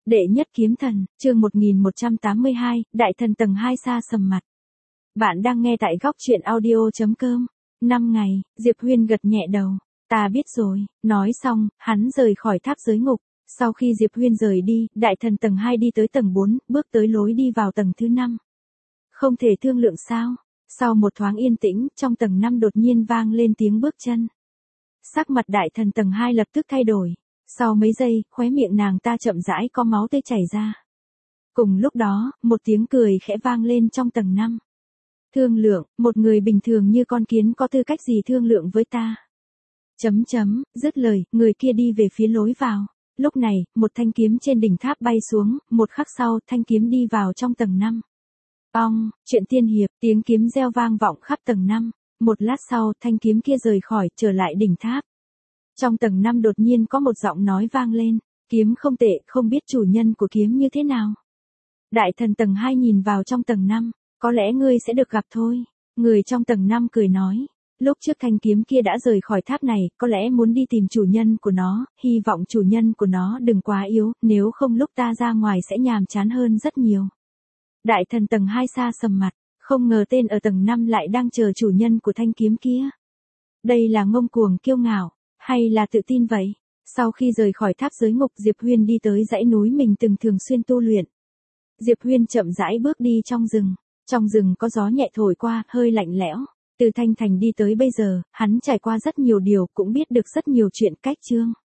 Đệ nhất kiếm thần, chương 1182, đại thần tầng 2 xa sầm mặt. Bạn đang nghe tại góc truyện audio.com. 5 ngày, Diệp Huyên gật nhẹ đầu. Ta biết rồi, nói xong, hắn rời khỏi tháp giới ngục. Sau khi Diệp Huyên rời đi, đại thần tầng 2 đi tới tầng 4, bước tới lối đi vào tầng thứ 5. Không thể thương lượng sao? Sau một thoáng yên tĩnh, trong tầng 5 đột nhiên vang lên tiếng bước chân. Sắc mặt đại thần tầng 2 lập tức thay đổi. Sau mấy giây, khóe miệng nàng ta chậm rãi có máu tươi chảy ra. Cùng lúc đó, một tiếng cười khẽ vang lên trong tầng 5. Thương lượng, một người bình thường như con kiến có tư cách gì thương lượng với ta? Dứt lời, người kia đi về phía lối vào. Lúc này, một thanh kiếm trên đỉnh tháp bay xuống, một khắc sau, thanh kiếm đi vào trong tầng 5. Ong, chuyện tiên hiệp, tiếng kiếm reo vang vọng khắp tầng 5. Một lát sau, thanh kiếm kia rời khỏi, trở lại đỉnh tháp. Trong tầng 5 đột nhiên có một giọng nói vang lên, kiếm không tệ, không biết chủ nhân của kiếm như thế nào. Đại thần tầng 2 nhìn vào trong tầng 5, có lẽ ngươi sẽ được gặp thôi. Người trong tầng 5 cười nói, lúc trước thanh kiếm kia đã rời khỏi tháp này, có lẽ muốn đi tìm chủ nhân của nó, hy vọng chủ nhân của nó đừng quá yếu, nếu không lúc ta ra ngoài sẽ nhàm chán hơn rất nhiều. Đại thần tầng 2 xa sầm mặt, không ngờ tên ở tầng 5 lại đang chờ chủ nhân của thanh kiếm kia. Đây là ngông cuồng kiêu ngạo, hay là tự tin vậy? Sau khi rời khỏi tháp giới ngục, Diệp Huyên đi tới dãy núi mình từng thường xuyên tu luyện. Diệp Huyên chậm rãi bước đi trong rừng. Trong rừng có gió nhẹ thổi qua, hơi lạnh lẽo. Từ Thanh Thành đi tới bây giờ, hắn trải qua rất nhiều điều, cũng biết được rất nhiều chuyện. Cách chương